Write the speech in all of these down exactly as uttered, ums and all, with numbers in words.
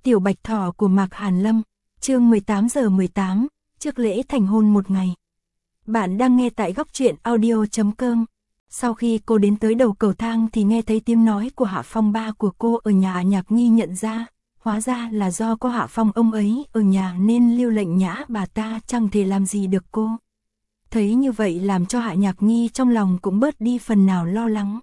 Tiểu Bạch Thỏ của Mạc Hàn Lâm, chương mười tám giờ mười tám, trước lễ thành hôn một ngày. Bạn đang nghe tại góc truyện audio chấm com. Sau khi cô đến tới đầu cầu thang thì nghe thấy tiếng nói của Hạ Phong ba của cô ở nhà. Hạ Nhạc Nghi nhận ra, hóa ra là do có Hạ Phong ông ấy ở nhà nên lưu lệnh nhã bà ta chẳng thể làm gì được cô. Thấy như vậy làm cho Hạ Nhạc Nghi trong lòng cũng bớt đi phần nào lo lắng.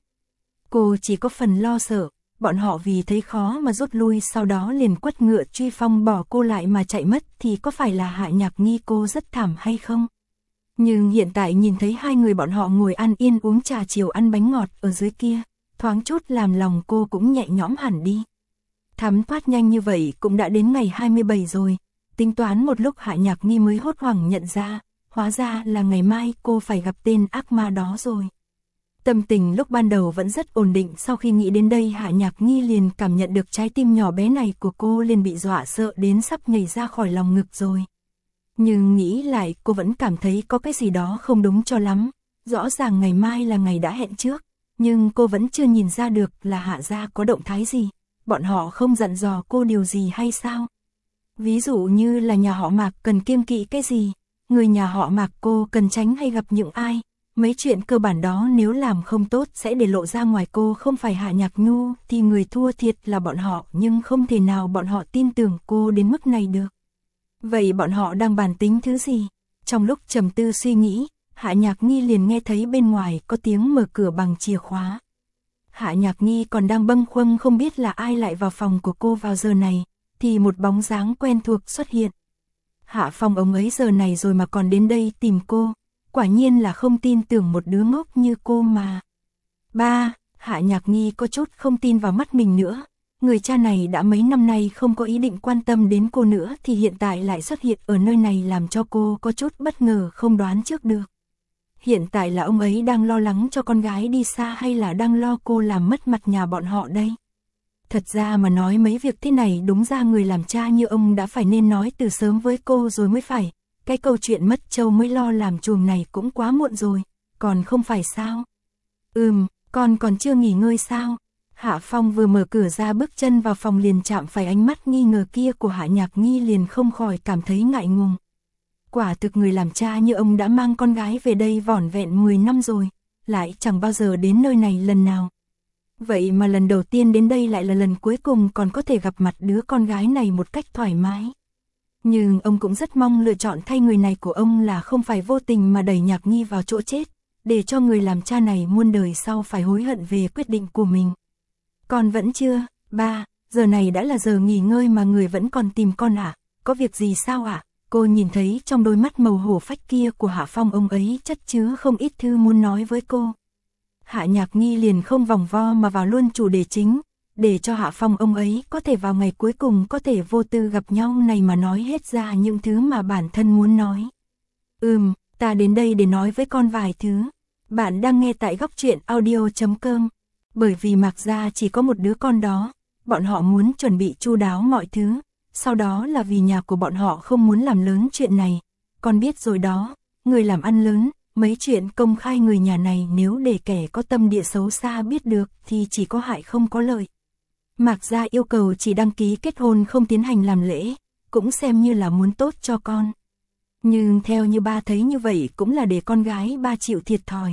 Cô chỉ có phần lo sợ, bọn họ vì thấy khó mà rút lui, sau đó liền quất ngựa truy phong bỏ cô lại mà chạy mất, thì có phải là Hạ Nhạc Nghi cô rất thảm hay không? Nhưng hiện tại nhìn thấy hai người bọn họ ngồi ăn yên uống trà chiều ăn bánh ngọt ở dưới kia, thoáng chút làm lòng cô cũng nhẹ nhõm hẳn đi. Thắm thoát nhanh như vậy cũng đã đến ngày hai mươi bảy rồi, tính toán một lúc Hạ Nhạc Nghi mới hốt hoảng nhận ra, hóa ra là ngày mai cô phải gặp tên ác ma đó rồi. Tâm tình lúc ban đầu vẫn rất ổn định, sau khi nghĩ đến đây Hạ Nhạc Nghi liền cảm nhận được trái tim nhỏ bé này của cô liền bị dọa sợ đến sắp nhảy ra khỏi lòng ngực rồi. Nhưng nghĩ lại cô vẫn cảm thấy có cái gì đó không đúng cho lắm, rõ ràng ngày mai là ngày đã hẹn trước, nhưng cô vẫn chưa nhìn ra được là Hạ gia có động thái gì, bọn họ không dặn dò cô điều gì hay sao? Ví dụ như là nhà họ Mạc cần kiêng kỵ cái gì, người nhà họ Mạc cô cần tránh hay gặp những ai. Mấy chuyện cơ bản đó nếu làm không tốt sẽ để lộ ra ngoài. Cô không phải Hạ Nhạc Nhu thì người thua thiệt là bọn họ, nhưng không thể nào bọn họ tin tưởng cô đến mức này được. Vậy bọn họ đang bàn tính thứ gì? Trong lúc trầm tư suy nghĩ, Hạ Nhạc Nghi liền nghe thấy bên ngoài có tiếng mở cửa bằng chìa khóa. Hạ Nhạc Nghi còn đang bâng khuâng không biết là ai lại vào phòng của cô vào giờ này, thì một bóng dáng quen thuộc xuất hiện. Hạ Phong ông ấy giờ này rồi mà còn đến đây tìm cô. Quả nhiên là không tin tưởng một đứa ngốc như cô mà. Ba, Hạ Nhạc Nghi có chút không tin vào mắt mình nữa. Người cha này đã mấy năm nay không có ý định quan tâm đến cô nữa thì hiện tại lại xuất hiện ở nơi này làm cho cô có chút bất ngờ không đoán trước được. Hiện tại là ông ấy đang lo lắng cho con gái đi xa hay là đang lo cô làm mất mặt nhà bọn họ đây? Thật ra mà nói mấy việc thế này đúng ra người làm cha như ông đã phải nên nói từ sớm với cô rồi mới phải. Cái câu chuyện mất trâu mới lo làm chuồng này cũng quá muộn rồi, còn không phải sao? Ừm, con còn chưa nghỉ ngơi sao? Hạ Phong vừa mở cửa ra bước chân vào phòng liền chạm phải ánh mắt nghi ngờ kia của Hạ Nhạc Nghi, liền không khỏi cảm thấy ngại ngùng. Quả thực người làm cha như ông đã mang con gái về đây vỏn vẹn mười năm rồi, lại chẳng bao giờ đến nơi này lần nào. Vậy mà lần đầu tiên đến đây lại là lần cuối cùng còn có thể gặp mặt đứa con gái này một cách thoải mái. Nhưng ông cũng rất mong lựa chọn thay người này của ông là không phải vô tình mà đẩy Nhạc Nghi vào chỗ chết, để cho người làm cha này muôn đời sau phải hối hận về quyết định của mình. Con vẫn chưa, ba, giờ này đã là giờ nghỉ ngơi mà người vẫn còn tìm con à, có việc gì sao ạ? À? Cô nhìn thấy trong đôi mắt màu hổ phách kia của Hạ Phong ông ấy chất chứa không ít thư muốn nói với cô. Hạ Nhạc Nghi liền không vòng vo mà vào luôn chủ đề chính, để cho Hạ Phong ông ấy có thể vào ngày cuối cùng có thể vô tư gặp nhau này mà nói hết ra những thứ mà bản thân muốn nói. Ừm, ta đến đây để nói với con vài thứ. Bạn đang nghe tại góc truyện audio chấm com. Bởi vì Mạc gia chỉ có một đứa con đó, bọn họ muốn chuẩn bị chu đáo mọi thứ, sau đó là vì nhà của bọn họ không muốn làm lớn chuyện này. Con biết rồi đó, người làm ăn lớn, mấy chuyện công khai người nhà này nếu để kẻ có tâm địa xấu xa biết được thì chỉ có hại không có lợi. Mạc gia yêu cầu chỉ đăng ký kết hôn không tiến hành làm lễ, cũng xem như là muốn tốt cho con. Nhưng theo như ba thấy như vậy cũng là để con gái ba chịu thiệt thòi.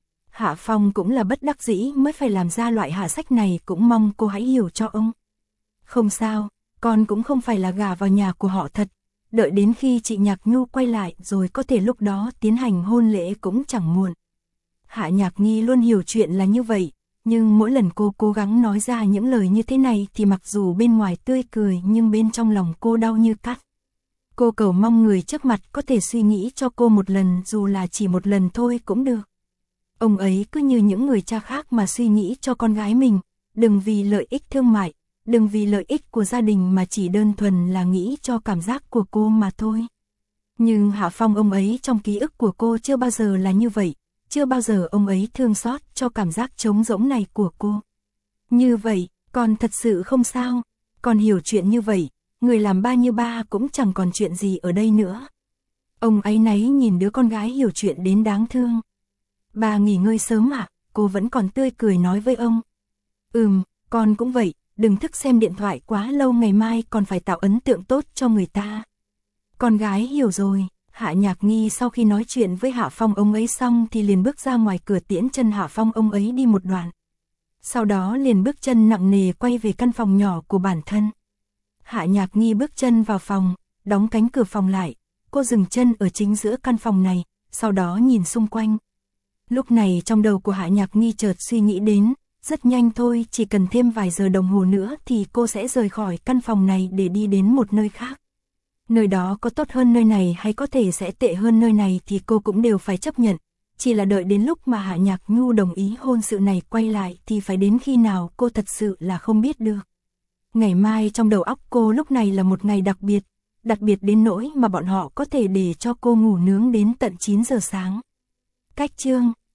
Hạ Phong cũng là bất đắc dĩ mới phải làm ra loại hạ sách này, cũng mong cô hãy hiểu cho ông. Không sao, con cũng không phải là gả vào nhà của họ thật, đợi đến khi chị Nhạc Nhu quay lại rồi có thể lúc đó tiến hành hôn lễ cũng chẳng muộn. Hạ Nhạc Nghi luôn hiểu chuyện là như vậy. Nhưng mỗi lần cô cố gắng nói ra những lời như thế này thì mặc dù bên ngoài tươi cười nhưng bên trong lòng cô đau như cắt. Cô cầu mong người trước mặt có thể suy nghĩ cho cô một lần, dù là chỉ một lần thôi cũng được. Ông ấy cứ như những người cha khác mà suy nghĩ cho con gái mình, đừng vì lợi ích thương mại, đừng vì lợi ích của gia đình mà chỉ đơn thuần là nghĩ cho cảm giác của cô mà thôi. Nhưng Hạ Phong ông ấy trong ký ức của cô chưa bao giờ là như vậy. Chưa bao giờ ông ấy thương xót cho cảm giác trống rỗng này của cô. Như vậy, con thật sự không sao, con hiểu chuyện như vậy, người làm ba như ba cũng chẳng còn chuyện gì ở đây nữa. Ông áy náy nhìn đứa con gái hiểu chuyện đến đáng thương. Ba nghỉ ngơi sớm à, cô vẫn còn tươi cười nói với ông. Ừm, con cũng vậy, đừng thức xem điện thoại quá lâu, ngày mai còn phải tạo ấn tượng tốt cho người ta. Con gái hiểu rồi. Hạ Nhạc Nghi sau khi nói chuyện với Hạ Phong ông ấy xong thì liền bước ra ngoài cửa tiễn chân Hạ Phong ông ấy đi một đoạn. Sau đó liền bước chân nặng nề quay về căn phòng nhỏ của bản thân. Hạ Nhạc Nghi bước chân vào phòng, đóng cánh cửa phòng lại, cô dừng chân ở chính giữa căn phòng này, sau đó nhìn xung quanh. Lúc này trong đầu của Hạ Nhạc Nghi chợt suy nghĩ đến, rất nhanh thôi, chỉ cần thêm vài giờ đồng hồ nữa thì cô sẽ rời khỏi căn phòng này để đi đến một nơi khác. Nơi đó có tốt hơn nơi này hay có thể sẽ tệ hơn nơi này thì cô cũng đều phải chấp nhận. Chỉ là đợi đến lúc mà Hạ Nhạc Nhu đồng ý hôn sự này quay lại thì phải đến khi nào cô thật sự là không biết được. Ngày mai trong đầu óc cô lúc này là một ngày đặc biệt, đặc biệt đến nỗi mà bọn họ có thể để cho cô ngủ nướng đến tận chín giờ sáng. Cách chương